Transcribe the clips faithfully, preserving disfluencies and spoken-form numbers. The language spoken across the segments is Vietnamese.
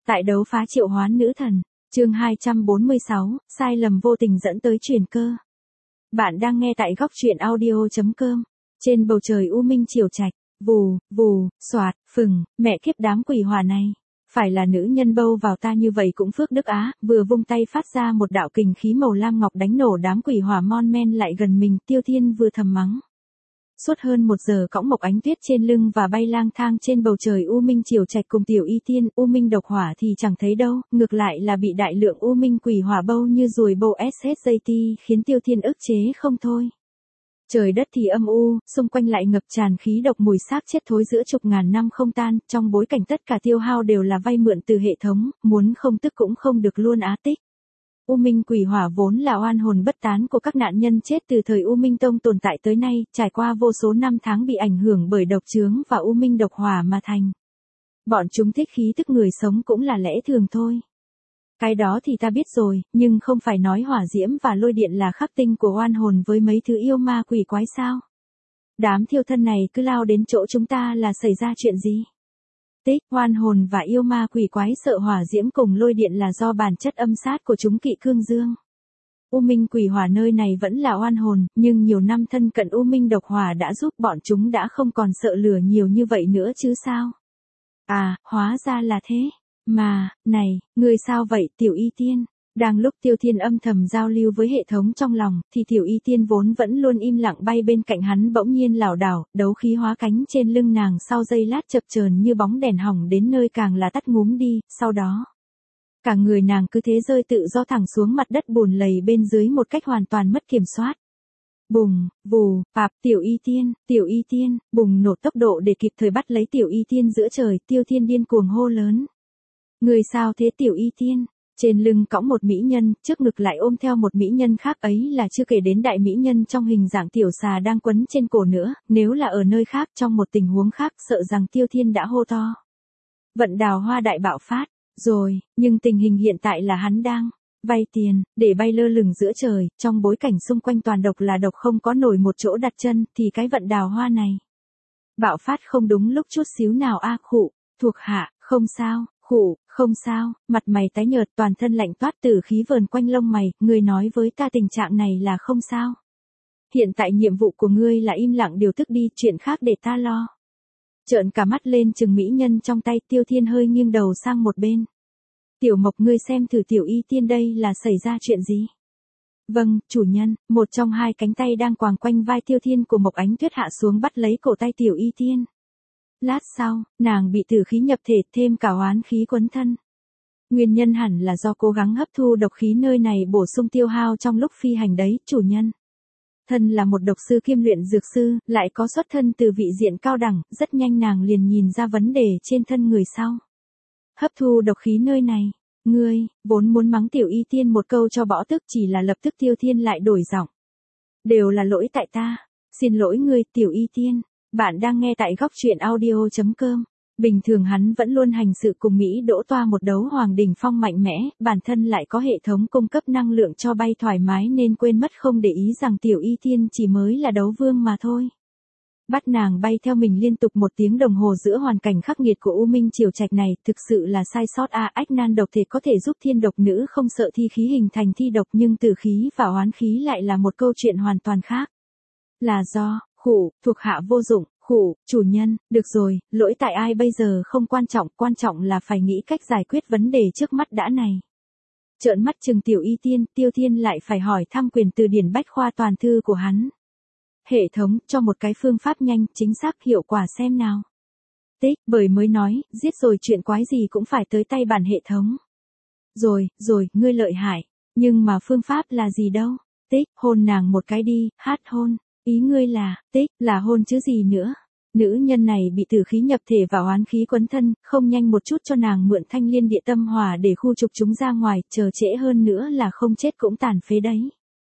Tại đấu phá triệu hoán nữ thần, chương hai trăm bốn mươi sáu, sai lầm vô tình dẫn tới chuyển cơ. Bạn đang nghe tại góc truyện audio chấm com. Trên bầu trời u minh chiều trạch, vù, vù, xoạt, phừng, mẹ kiếp đám quỷ hỏa này. Phải là nữ nhân bâu vào ta như vậy cũng phước đức á, vừa vung tay phát ra một đạo kình khí màu lam ngọc đánh nổ đám quỷ hỏa mon men lại gần mình, Tiêu Thiên vừa thầm mắng. Suốt hơn một giờ cõng Mộc Ánh Tuyết trên lưng và bay lang thang trên bầu trời u minh chiều trạch cùng Tiểu Y Tiên, u minh độc hỏa thì chẳng thấy đâu, ngược lại là bị đại lượng u minh quỷ hỏa bâu như ruồi bâu ét hết dây ti, khiến Tiêu Thiên ức chế không thôi. Trời đất thì âm u, xung quanh lại ngập tràn khí độc mùi xác chết thối giữa chục ngàn năm không tan, trong bối cảnh tất cả tiêu hao đều là vay mượn từ hệ thống, muốn không tức cũng không được luôn á tích. U Minh quỷ hỏa vốn là oan hồn bất tán của các nạn nhân chết từ thời U Minh Tông tồn tại tới nay, trải qua vô số năm tháng bị ảnh hưởng bởi độc chướng và U Minh độc hỏa mà thành. Bọn chúng thích khí tức người sống cũng là lẽ thường thôi. Cái đó thì ta biết rồi, nhưng không phải nói hỏa diễm và lôi điện là khắc tinh của oan hồn với mấy thứ yêu ma quỷ quái sao? Đám thiêu thân này cứ lao đến chỗ chúng ta là xảy ra chuyện gì? Tích, oan hồn và yêu ma quỷ quái sợ hỏa diễm cùng lôi điện là do bản chất âm sát của chúng kỵ cương dương. U Minh quỷ hỏa nơi này vẫn là oan hồn, nhưng nhiều năm thân cận U Minh độc hỏa đã giúp bọn chúng đã không còn sợ lửa nhiều như vậy nữa chứ sao? À, hóa ra là thế. Mà, này, người sao vậy Tiểu Y Tiên? Đang lúc Tiêu Thiên âm thầm giao lưu với hệ thống trong lòng, thì Tiểu Y Tiên vốn vẫn luôn im lặng bay bên cạnh hắn bỗng nhiên lảo đảo, đấu khí hóa cánh trên lưng nàng sau giây lát chập chờn như bóng đèn hỏng đến nơi càng là tắt ngúm đi, sau đó. Cả người nàng cứ thế rơi tự do thẳng xuống mặt đất bùn lầy bên dưới một cách hoàn toàn mất kiểm soát. Bùng, vù, pạp, Tiểu Y Tiên, Tiểu Y Tiên, bùng nổ tốc độ để kịp thời bắt lấy Tiểu Y Tiên giữa trời, Tiêu Thiên điên cuồng hô lớn. Người sao thế Tiểu Y Tiên? Trên lưng cõng một mỹ nhân, trước ngực lại ôm theo một mỹ nhân khác, ấy là chưa kể đến đại mỹ nhân trong hình dạng tiểu xà đang quấn trên cổ nữa, nếu là ở nơi khác trong một tình huống khác sợ rằng Tiêu Thiên đã hô to. Vận đào hoa đại bạo phát, rồi, nhưng tình hình hiện tại là hắn đang vay tiền, để bay lơ lửng giữa trời, trong bối cảnh xung quanh toàn độc là độc không có nổi một chỗ đặt chân, thì cái vận đào hoa này. Bạo phát không đúng lúc chút xíu nào a khụ, thuộc hạ, không sao. Khủ, không sao, mặt mày tái nhợt toàn thân lạnh toát tử khí vờn quanh lông mày, ngươi nói với ta tình trạng này là không sao. Hiện tại nhiệm vụ của ngươi là im lặng điều tức đi, chuyện khác để ta lo. Trợn cả mắt lên chừng mỹ nhân trong tay, Tiêu Thiên hơi nghiêng đầu sang một bên. Tiểu Mộc ngươi xem thử Tiểu Y Tiên đây là xảy ra chuyện gì? Vâng, chủ nhân, một trong hai cánh tay đang quàng quanh vai Tiêu Thiên của Mộc Ánh Tuyết hạ xuống bắt lấy cổ tay Tiểu Y Tiên. Lát sau, nàng bị tử khí nhập thể thêm cả oán khí quấn thân. Nguyên nhân hẳn là do cố gắng hấp thu độc khí nơi này bổ sung tiêu hao trong lúc phi hành đấy, chủ nhân. Thân là một độc sư kiêm luyện dược sư, lại có xuất thân từ vị diện cao đẳng, rất nhanh nàng liền nhìn ra vấn đề trên thân người sau. Hấp thu độc khí nơi này, ngươi, vốn muốn mắng Tiểu Y Tiên một câu cho bỏ tức chỉ là lập tức Tiêu Thiên lại đổi giọng. Đều là lỗi tại ta, xin lỗi ngươi Tiểu Y Tiên. Bạn đang nghe tại góc truyện audio chấm com. Bình thường hắn vẫn luôn hành sự cùng Mỹ Đỗ Toa một đấu hoàng đỉnh phong mạnh mẽ, bản thân lại có hệ thống cung cấp năng lượng cho bay thoải mái nên quên mất không để ý rằng Tiểu Y Tiên chỉ mới là đấu vương mà thôi. Bắt nàng bay theo mình liên tục một tiếng đồng hồ giữa hoàn cảnh khắc nghiệt của U Minh Triều Trạch này, thực sự là sai sót a. Ách nan độc thể có thể giúp thiên độc nữ không sợ thi khí hình thành thi độc, nhưng tử khí và oán khí lại là một câu chuyện hoàn toàn khác. Là do khủ, thuộc hạ vô dụng, khủ, chủ nhân, được rồi, lỗi tại ai bây giờ không quan trọng, quan trọng là phải nghĩ cách giải quyết vấn đề trước mắt đã này. Trợn mắt chừng Tiểu Y Tiên, Tiêu Thiên lại phải hỏi thăm quyền từ điển bách khoa toàn thư của hắn. Hệ thống, cho một cái phương pháp nhanh, chính xác, hiệu quả xem nào. Tích, bởi mới nói, giết rồi chuyện quái gì cũng phải tới tay bản hệ thống. Rồi, rồi, ngươi lợi hại, nhưng mà phương pháp là gì đâu? Tích, hôn nàng một cái đi, hát hôn. Ý ngươi là, tích, là hôn chứ gì nữa. Nữ nhân này bị tử khí nhập thể và oán khí quấn thân, không nhanh một chút cho nàng mượn thanh liên địa tâm hỏa để khu trục chúng ra ngoài, chờ trễ hơn nữa là không chết cũng tàn phế đấy.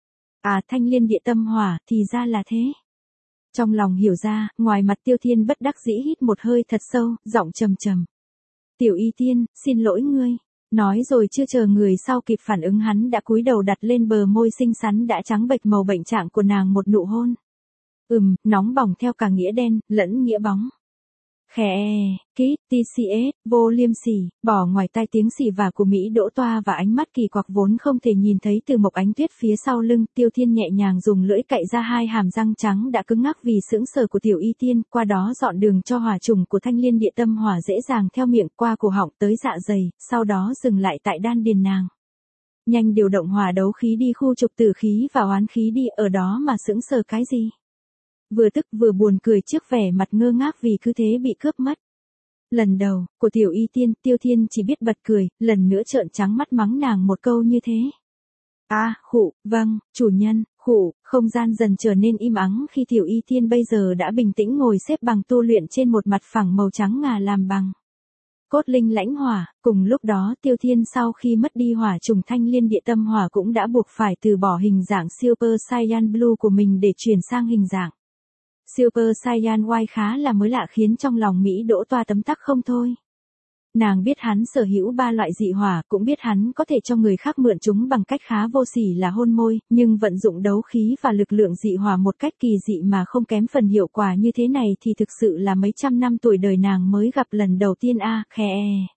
À, thanh liên địa tâm hỏa, thì ra là thế. Trong lòng hiểu ra, ngoài mặt Tiêu Thiên bất đắc dĩ hít một hơi thật sâu, giọng trầm trầm. Tiểu Y Tiên, xin lỗi ngươi. Nói rồi chưa chờ người sau kịp phản ứng hắn đã cúi đầu đặt lên bờ môi xinh xắn đã trắng bệch màu bệnh trạng của nàng một nụ hôn. Ừm, nóng bỏng theo cả nghĩa đen, lẫn nghĩa bóng. Khẽ, kít, tê xê ét, vô liêm sỉ, bỏ ngoài tai tiếng xì vả của Mỹ Đỗ Toa và ánh mắt kỳ quặc vốn không thể nhìn thấy từ Mộc Ánh Tuyết phía sau lưng, Tiêu Thiên nhẹ nhàng dùng lưỡi cạy ra hai hàm răng trắng đã cứng ngắc vì sững sờ của Tiểu Y Tiên, qua đó dọn đường cho hỏa trùng của Thanh Liên Địa Tâm Hỏa dễ dàng theo miệng qua cổ họng tới dạ dày, sau đó dừng lại tại đan điền nàng. Nhanh điều động hỏa đấu khí đi khu trục tử khí và oán khí đi, ở đó mà sững sờ cái gì? Vừa tức vừa buồn cười trước vẻ mặt ngơ ngác vì cứ thế bị cướp mất. Lần đầu, của Tiểu Y Tiên, Tiêu Thiên chỉ biết bật cười, lần nữa trợn trắng mắt mắng nàng một câu như thế. A, à, khụ, vâng, chủ nhân, khụ, không gian dần trở nên im ắng khi Tiểu Y Tiên bây giờ đã bình tĩnh ngồi xếp bằng tu luyện trên một mặt phẳng màu trắng ngà làm bằng cốt linh lãnh hỏa. Cùng lúc đó Tiêu Thiên sau khi mất đi hỏa trùng Thanh Liên Địa Tâm Hỏa cũng đã buộc phải từ bỏ hình dạng Super Saiyan Blue của mình để chuyển sang hình dạng Super Saiyan White khá là mới lạ, khiến trong lòng Mỹ Đỗ Toa tấm tắc không thôi. Nàng biết hắn sở hữu ba loại dị hỏa, cũng biết hắn có thể cho người khác mượn chúng bằng cách khá vô sỉ là hôn môi, nhưng vận dụng đấu khí và lực lượng dị hỏa một cách kỳ dị mà không kém phần hiệu quả như thế này thì thực sự là mấy trăm năm tuổi đời nàng mới gặp lần đầu tiên a. À, khè.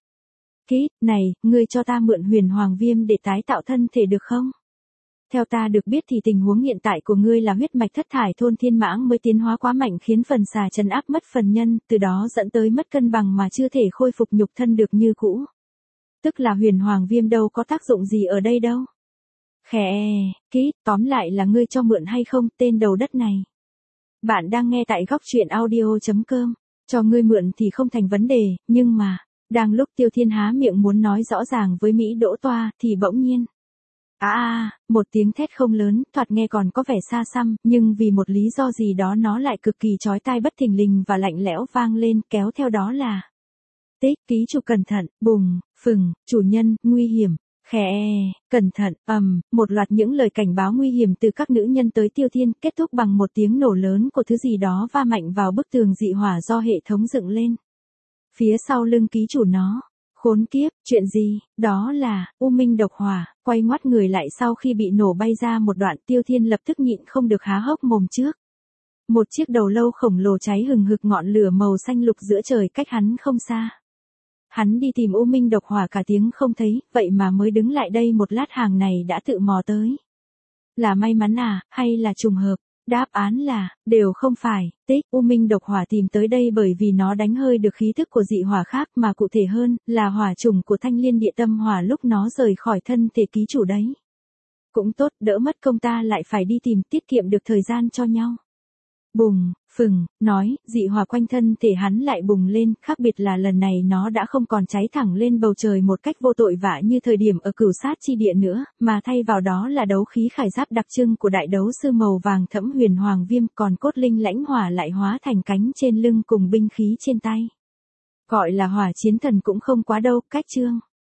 Kít, này, ngươi cho ta mượn huyền hoàng viêm để tái tạo thân thể được không? Theo ta được biết thì tình huống hiện tại của ngươi là huyết mạch thất thải thôn thiên mãng mới tiến hóa quá mạnh khiến phần xà trấn áp mất phần nhân, từ đó dẫn tới mất cân bằng mà chưa thể khôi phục nhục thân được như cũ. Tức là huyền hoàng viêm đâu có tác dụng gì ở đây đâu. Khẽ, kít, tóm lại là ngươi cho mượn hay không, tên đầu đất này. Bạn đang nghe tại góc truyện audio chấm com, cho ngươi mượn thì không thành vấn đề, nhưng mà, đang lúc Tiêu Thiên há miệng muốn nói rõ ràng với Mỹ Đỗ Toa thì bỗng nhiên. À à, một tiếng thét không lớn, thoạt nghe còn có vẻ xa xăm, nhưng vì một lý do gì đó nó lại cực kỳ chói tai bất thình lình và lạnh lẽo vang lên, kéo theo đó là tích, ký chủ cẩn thận, bùng, phừng, chủ nhân, nguy hiểm, khẽ, cẩn thận, ầm, một loạt những lời cảnh báo nguy hiểm từ các nữ nhân tới Tiêu Thiên, kết thúc bằng một tiếng nổ lớn của thứ gì đó va mạnh vào bức tường dị hỏa do hệ thống dựng lên. Phía sau lưng ký chủ nó. Khốn kiếp, chuyện gì? Đó là, U Minh độc hỏa, quay ngoắt người lại sau khi bị nổ bay ra một đoạn, Tiêu Thiên lập tức nhịn không được há hốc mồm trước. Một chiếc đầu lâu khổng lồ cháy hừng hực ngọn lửa màu xanh lục giữa trời cách hắn không xa. Hắn đi tìm U Minh độc hỏa cả tiếng không thấy, vậy mà mới đứng lại đây một lát hàng này đã tự mò tới. Là may mắn à, hay là trùng hợp? Đáp án là, đều không phải, tích, U Minh độc hỏa tìm tới đây bởi vì nó đánh hơi được khí thức của dị hỏa khác mà cụ thể hơn, là hỏa trùng của Thanh Liên Địa Tâm Hỏa lúc nó rời khỏi thân thể ký chủ đấy. Cũng tốt, đỡ mất công ta lại phải đi tìm, tiết kiệm được thời gian cho nhau. Bùng, phừng, nói, dị hỏa quanh thân thể hắn lại bùng lên, khác biệt là lần này nó đã không còn cháy thẳng lên bầu trời một cách vô tội vạ như thời điểm ở Cửu Sát chi địa nữa, mà thay vào đó là đấu khí khải giáp đặc trưng của đại đấu sư màu vàng thẫm huyền hoàng viêm, còn cốt linh lãnh hỏa lại hóa thành cánh trên lưng cùng binh khí trên tay. Gọi là hỏa chiến thần cũng không quá đâu, cách chương.